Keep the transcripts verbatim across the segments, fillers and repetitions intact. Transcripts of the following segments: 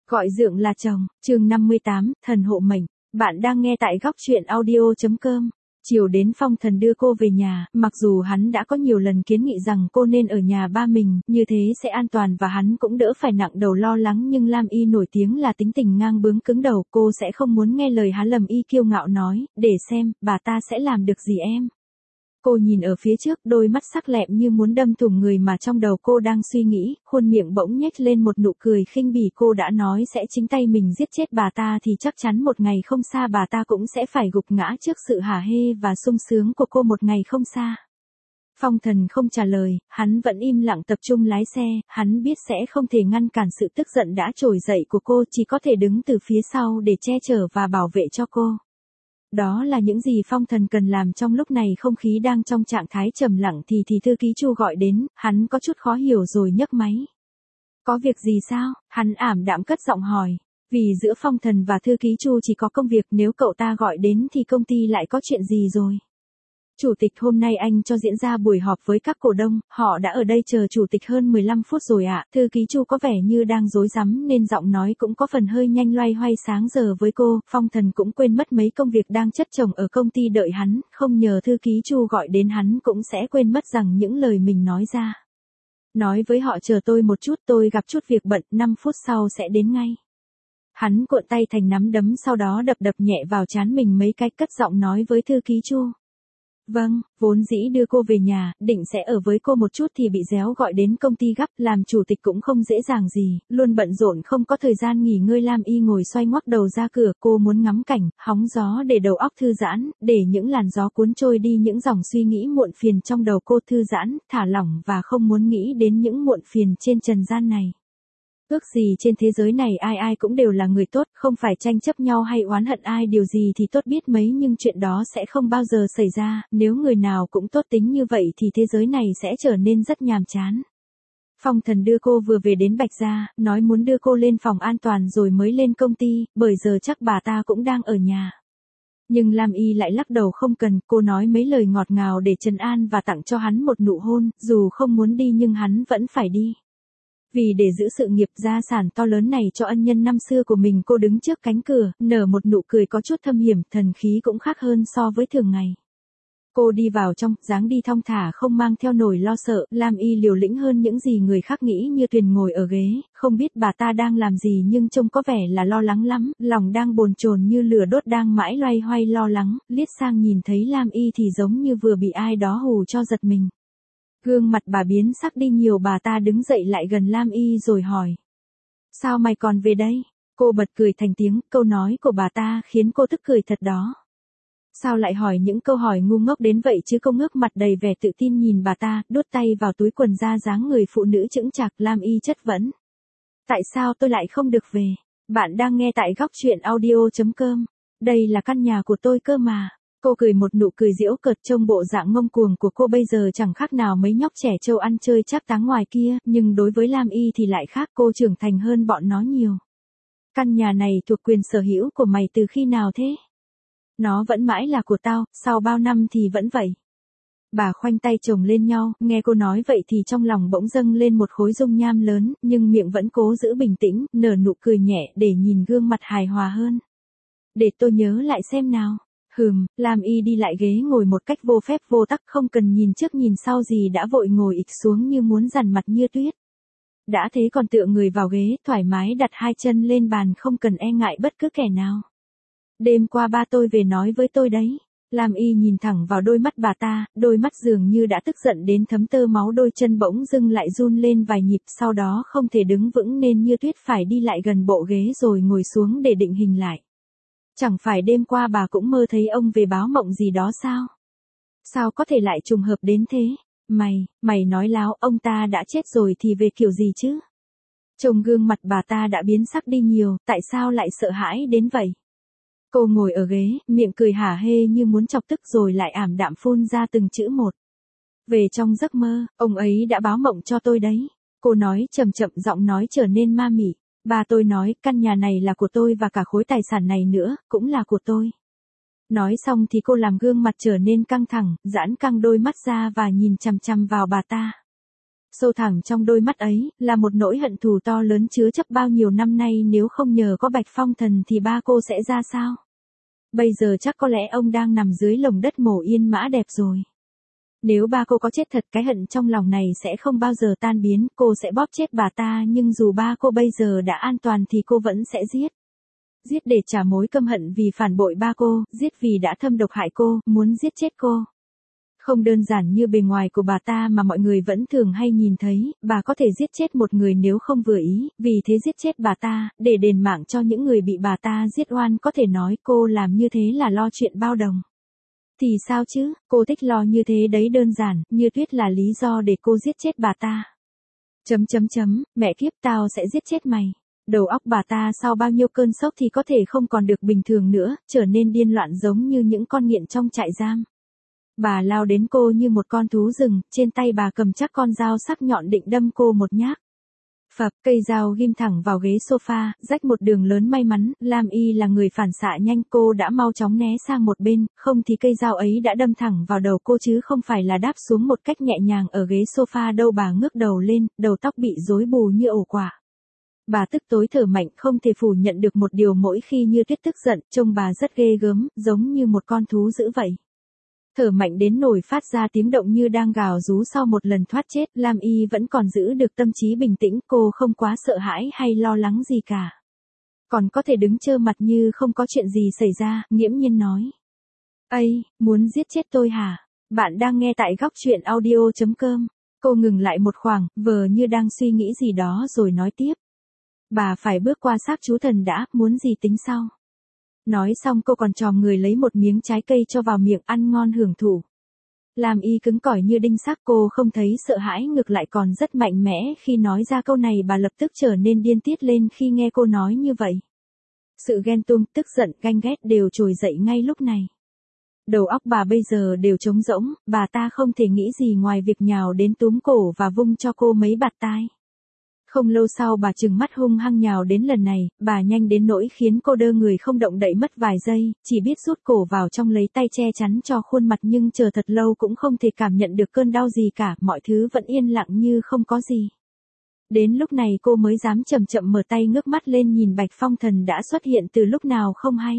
Gọi dượng là chồng, chương năm mươi tám, thần hộ mệnh. Bạn đang nghe tại góc truyện audio chấm com. Chiều đến Phong Thần đưa cô về nhà, mặc dù hắn đã có nhiều lần kiến nghị rằng cô nên ở nhà ba mình, như thế sẽ an toàn và hắn cũng đỡ phải nặng đầu lo lắng, nhưng Lam Y nổi tiếng là tính tình ngang bướng cứng đầu, cô sẽ không muốn nghe lời hắn. Lâm Y kiêu ngạo nói, để xem, bà ta sẽ làm được gì em. Cô nhìn ở phía trước, đôi mắt sắc lẹm như muốn đâm thủng người mà trong đầu cô đang suy nghĩ, khuôn miệng bỗng nhếch lên một nụ cười khinh bỉ. Cô đã nói sẽ chính tay mình giết chết bà ta thì chắc chắn một ngày không xa bà ta cũng sẽ phải gục ngã trước sự hả hê và sung sướng của cô một ngày không xa. Phong Thần không trả lời, hắn vẫn im lặng tập trung lái xe, hắn biết sẽ không thể ngăn cản sự tức giận đã trỗi dậy của cô, chỉ có thể đứng từ phía sau để che chở và bảo vệ cho cô. Đó là những gì Phong Thần cần làm trong lúc này. Không khí đang trong trạng thái trầm lặng thì thì thư ký Chu gọi đến, hắn có chút khó hiểu rồi nhấc máy. Có việc gì sao? Hắn ảm đạm cất giọng hỏi. Vì giữa Phong Thần và thư ký Chu chỉ có công việc, nếu cậu ta gọi đến thì công ty lại có chuyện gì rồi? Chủ tịch, hôm nay anh cho diễn ra buổi họp với các cổ đông, họ đã ở đây chờ chủ tịch hơn mười lăm phút rồi ạ. Thư ký Chu có vẻ như đang rối rắm nên giọng nói cũng có phần hơi nhanh, loay hoay sáng giờ với cô. Phong Thần cũng quên mất mấy công việc đang chất chồng ở công ty đợi hắn, không nhờ thư ký Chu gọi đến hắn cũng sẽ quên mất rằng những lời mình nói ra. Nói với họ chờ tôi một chút, tôi gặp chút việc bận, năm phút sau sẽ đến ngay. Hắn cuộn tay thành nắm đấm, sau đó đập đập nhẹ vào trán mình mấy cái, cất giọng nói với thư ký Chu. Vâng, vốn dĩ đưa cô về nhà, định sẽ ở với cô một chút thì bị Réo gọi đến công ty gấp, làm chủ tịch cũng không dễ dàng gì, luôn bận rộn không có thời gian nghỉ ngơi. Lam Y ngồi xoay ngoắc đầu ra cửa, cô muốn ngắm cảnh, hóng gió để đầu óc thư giãn, để những làn gió cuốn trôi đi những dòng suy nghĩ muộn phiền trong đầu cô, thư giãn, thả lỏng và không muốn nghĩ đến những muộn phiền trên trần gian này. Ước gì trên thế giới này ai ai cũng đều là người tốt, không phải tranh chấp nhau hay oán hận ai điều gì thì tốt biết mấy, nhưng chuyện đó sẽ không bao giờ xảy ra. Nếu người nào cũng tốt tính như vậy thì thế giới này sẽ trở nên rất nhàm chán. Phong Thần đưa cô vừa về đến Bạch Gia, nói muốn đưa cô lên phòng an toàn rồi mới lên công ty, bởi giờ chắc bà ta cũng đang ở nhà. Nhưng Lam Y lại lắc đầu không cần, cô nói mấy lời ngọt ngào để trấn an và tặng cho hắn một nụ hôn, dù không muốn đi nhưng hắn vẫn phải đi. Vì để giữ sự nghiệp gia sản to lớn này cho ân nhân năm xưa của mình, cô đứng trước cánh cửa, nở một nụ cười có chút thâm hiểm, thần khí cũng khác hơn so với thường ngày. Cô đi vào trong, dáng đi thong thả không mang theo nổi lo sợ. Lam Y liều lĩnh hơn những gì người khác nghĩ, như Tuyền ngồi ở ghế, không biết bà ta đang làm gì nhưng trông có vẻ là lo lắng lắm, lòng đang bồn chồn như lửa đốt, đang mãi loay hoay lo lắng. Liếc sang nhìn thấy Lam Y thì giống như vừa bị ai đó hù cho giật mình. Gương mặt bà biến sắc đi nhiều, bà ta đứng dậy lại gần Lam Y rồi hỏi. Sao mày còn về đây? Cô bật cười thành tiếng, câu nói của bà ta khiến cô tức cười thật đó. Sao lại hỏi những câu hỏi ngu ngốc đến vậy chứ? Cô ngước mặt đầy vẻ tự tin nhìn bà ta, đút tay vào túi quần ra dáng người phụ nữ chững chạc. Lam Y chất vấn. Tại sao tôi lại không được về? Bạn đang nghe tại góc truyện audio chấm com. Đây là căn nhà của tôi cơ mà. Cô cười một nụ cười giễu cợt, trông bộ dạng ngông cuồng của cô bây giờ chẳng khác nào mấy nhóc trẻ trâu ăn chơi trác táng ngoài kia, nhưng đối với Lam Y thì lại khác, cô trưởng thành hơn bọn nó nhiều. Căn nhà này thuộc quyền sở hữu của mày từ khi nào thế? Nó vẫn mãi là của tao, sau bao năm thì vẫn vậy. Bà khoanh tay chồng lên nhau, nghe cô nói vậy thì trong lòng bỗng dâng lên một khối dung nham lớn, nhưng miệng vẫn cố giữ bình tĩnh, nở nụ cười nhẹ để nhìn gương mặt hài hòa hơn. Để tôi nhớ lại xem nào. Hừm, Lam Y đi lại ghế ngồi một cách vô phép vô tắc, không cần nhìn trước nhìn sau gì đã vội ngồi ịch xuống như muốn dằn mặt như tuyết. Đã thế còn tựa người vào ghế, thoải mái đặt hai chân lên bàn, không cần e ngại bất cứ kẻ nào. Đêm qua ba tôi về nói với tôi đấy. Lam Y nhìn thẳng vào đôi mắt bà ta, đôi mắt dường như đã tức giận đến thấm tơ máu, đôi chân bỗng dưng lại run lên vài nhịp, sau đó không thể đứng vững nên như tuyết phải đi lại gần bộ ghế rồi ngồi xuống để định hình lại. Chẳng phải đêm qua bà cũng mơ thấy ông về báo mộng gì đó sao? Sao có thể lại trùng hợp đến thế? Mày, mày nói láo, ông ta đã chết rồi thì về kiểu gì chứ? Trông gương mặt bà ta đã biến sắc đi nhiều, tại sao lại sợ hãi đến vậy? Cô ngồi ở ghế, miệng cười hả hê như muốn chọc tức rồi lại ảm đạm phun ra từng chữ một. Về trong giấc mơ, ông ấy đã báo mộng cho tôi đấy. Cô nói chậm chậm, giọng nói trở nên ma mị. Ba tôi nói, căn nhà này là của tôi và cả khối tài sản này nữa, cũng là của tôi. Nói xong thì cô làm gương mặt trở nên căng thẳng, giãn căng đôi mắt ra và nhìn chằm chằm vào bà ta. Sâu thẳm trong đôi mắt ấy, là một nỗi hận thù to lớn chứa chấp bao nhiêu năm nay, nếu không nhờ có Bạch Phong Thần thì ba cô sẽ ra sao? Bây giờ chắc có lẽ ông đang nằm dưới lồng đất mổ yên mã đẹp rồi. Nếu ba cô có chết thật, cái hận trong lòng này sẽ không bao giờ tan biến, cô sẽ bóp chết bà ta, nhưng dù ba cô bây giờ đã an toàn thì cô vẫn sẽ giết. Giết để trả mối căm hận vì phản bội ba cô, giết vì đã thâm độc hại cô, muốn giết chết cô. Không đơn giản như bề ngoài của bà ta mà mọi người vẫn thường hay nhìn thấy, bà có thể giết chết một người nếu không vừa ý, vì thế giết chết bà ta, để đền mạng cho những người bị bà ta giết oan. Có thể nói cô làm như thế là lo chuyện bao đồng. Thì sao chứ, cô thích lo như thế đấy, đơn giản, như tuyết là lý do để cô giết chết bà ta. Chấm chấm chấm, mẹ kiếp, tao sẽ giết chết mày. Đầu óc bà ta sau bao nhiêu cơn sốc thì có thể không còn được bình thường nữa, trở nên điên loạn giống như những con nghiện trong trại giam. Bà lao đến cô như một con thú rừng, trên tay bà cầm chắc con dao sắc nhọn định đâm cô một nhát. Phập, cây dao ghim thẳng vào ghế sofa, rách một đường lớn. May mắn, Lam Y là người phản xạ nhanh, cô đã mau chóng né sang một bên, không thì cây dao ấy đã đâm thẳng vào đầu cô chứ không phải là đáp xuống một cách nhẹ nhàng ở ghế sofa đâu. Bà ngước đầu lên, đầu tóc bị rối bù như ổ quả. Bà tức tối thở mạnh, không thể phủ nhận được một điều, mỗi khi Như Tuyết tức giận, trông bà rất ghê gớm, giống như một con thú dữ vậy. Thở mạnh đến nổi phát ra tiếng động như đang gào rú sau một lần thoát chết. Lam Y vẫn còn giữ được tâm trí bình tĩnh, cô không quá sợ hãi hay lo lắng gì cả. Còn có thể đứng trơ mặt như không có chuyện gì xảy ra, nghiễm nhiên nói. Ây, muốn giết chết tôi hả? Bạn đang nghe tại góc truyện audio chấm com. Cô ngừng lại một khoảng, vờ như đang suy nghĩ gì đó rồi nói tiếp. Bà phải bước qua xác chú thần đã, muốn gì tính sau. Nói xong cô còn chòm người lấy một miếng trái cây cho vào miệng, ăn ngon hưởng thụ. Lam Y cứng cỏi như đinh sắt, cô không thấy sợ hãi, ngược lại còn rất mạnh mẽ khi nói ra câu này. Bà lập tức trở nên điên tiết lên khi nghe cô nói như vậy. Sự ghen tuông, tức giận, ganh ghét đều trồi dậy ngay lúc này. Đầu óc bà bây giờ đều trống rỗng, bà ta không thể nghĩ gì ngoài việc nhào đến túm cổ và vung cho cô mấy bạt tai. Không lâu sau bà trừng mắt hung hăng nhào đến, lần này, bà nhanh đến nỗi khiến cô đơ người không động đậy mất vài giây, chỉ biết rút cổ vào trong lấy tay che chắn cho khuôn mặt, nhưng chờ thật lâu cũng không thể cảm nhận được cơn đau gì cả, mọi thứ vẫn yên lặng như không có gì. Đến lúc này cô mới dám chậm chậm mở tay, ngước mắt lên nhìn Bạch Phong Thần đã xuất hiện từ lúc nào không hay.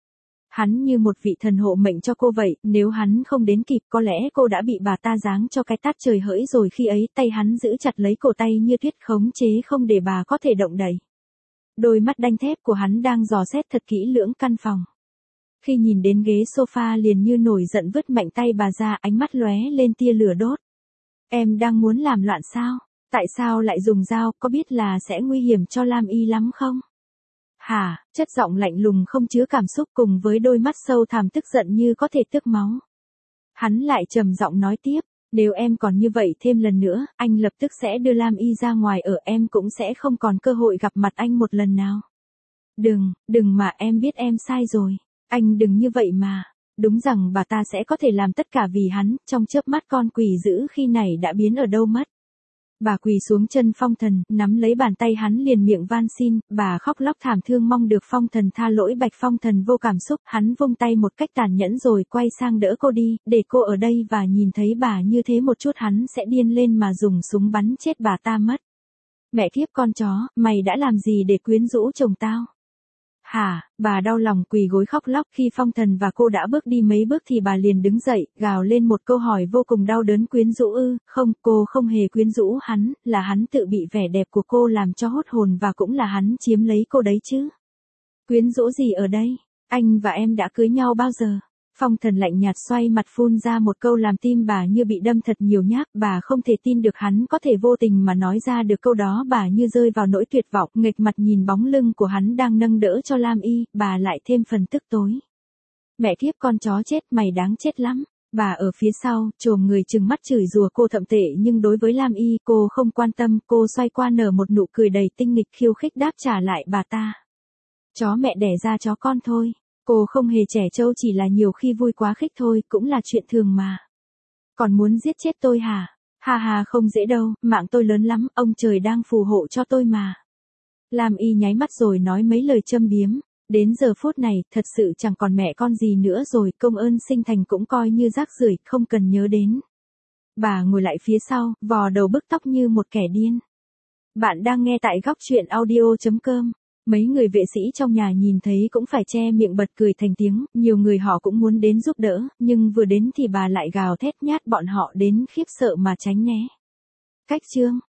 Hắn như một vị thần hộ mệnh cho cô vậy, nếu hắn không đến kịp có lẽ cô đã bị bà ta giáng cho cái tát trời hỡi rồi. Khi ấy tay hắn giữ chặt lấy cổ tay Như Tuyết, khống chế không để bà có thể động đậy. Đôi mắt đanh thép của hắn đang dò xét thật kỹ lưỡng căn phòng. Khi nhìn đến ghế sofa liền như nổi giận vứt mạnh tay bà ra, ánh mắt lóe lên tia lửa đốt. Em đang muốn làm loạn sao? Tại sao lại dùng dao, có biết là sẽ nguy hiểm cho Lam Y lắm không? Hả, chất giọng lạnh lùng không chứa cảm xúc cùng với đôi mắt sâu thẳm tức giận như có thể tước máu. Hắn lại trầm giọng nói tiếp, nếu em còn như vậy thêm lần nữa, anh lập tức sẽ đưa Lam Y ra ngoài ở, em cũng sẽ không còn cơ hội gặp mặt anh một lần nào. Đừng, đừng mà, em biết em sai rồi. Anh đừng như vậy mà. Đúng rằng bà ta sẽ có thể làm tất cả vì hắn, trong chớp mắt con quỷ dữ khi này đã biến ở đâu mất. Bà quỳ xuống chân Phong Thần, nắm lấy bàn tay hắn liền miệng van xin, bà khóc lóc thảm thương mong được Phong Thần tha lỗi. Bạch Phong Thần vô cảm xúc, hắn vung tay một cách tàn nhẫn rồi quay sang đỡ cô đi, để cô ở đây, và nhìn thấy bà như thế một chút hắn sẽ điên lên mà dùng súng bắn chết bà ta mất. Mẹ kiếp con chó, mày đã làm gì để quyến rũ chồng tao? Hả, bà đau lòng quỳ gối khóc lóc. Khi Phong Thần và cô đã bước đi mấy bước thì bà liền đứng dậy, gào lên một câu hỏi vô cùng đau đớn, quyến rũ ư? Không, cô không hề quyến rũ hắn, là hắn tự bị vẻ đẹp của cô làm cho hốt hồn, và cũng là hắn chiếm lấy cô đấy chứ. Quyến rũ gì ở đây? Anh và em đã cưới nhau bao giờ? Phong Thần lạnh nhạt xoay mặt phun ra một câu làm tim bà như bị đâm thật nhiều nhát, bà không thể tin được hắn có thể vô tình mà nói ra được câu đó. Bà như rơi vào nỗi tuyệt vọng, nghệch mặt nhìn bóng lưng của hắn đang nâng đỡ cho Lam Y, bà lại thêm phần tức tối. Mẹ kiếp con chó chết, mày đáng chết lắm. Bà ở phía sau, trồm người trừng mắt chửi rủa cô thậm tệ, nhưng đối với Lam Y, cô không quan tâm, cô xoay qua nở một nụ cười đầy tinh nghịch khiêu khích đáp trả lại bà ta. Chó mẹ đẻ ra chó con thôi. Cô không hề trẻ trâu, chỉ là nhiều khi vui quá khích thôi, cũng là chuyện thường mà. Còn muốn giết chết tôi hả? Hà hà, không dễ đâu, mạng tôi lớn lắm, ông trời đang phù hộ cho tôi mà. Lam Y nháy mắt rồi nói mấy lời châm biếm. Đến giờ phút này, thật sự chẳng còn mẹ con gì nữa rồi, công ơn sinh thành cũng coi như rác rưởi, không cần nhớ đến. Bà ngồi lại phía sau, vò đầu bức tóc như một kẻ điên. Bạn đang nghe tại góc chuyện audio.com. Mấy người vệ sĩ trong nhà nhìn thấy cũng phải che miệng bật cười thành tiếng, nhiều người họ cũng muốn đến giúp đỡ, nhưng vừa đến thì bà lại gào thét nhát bọn họ đến khiếp sợ mà tránh né. Cách chương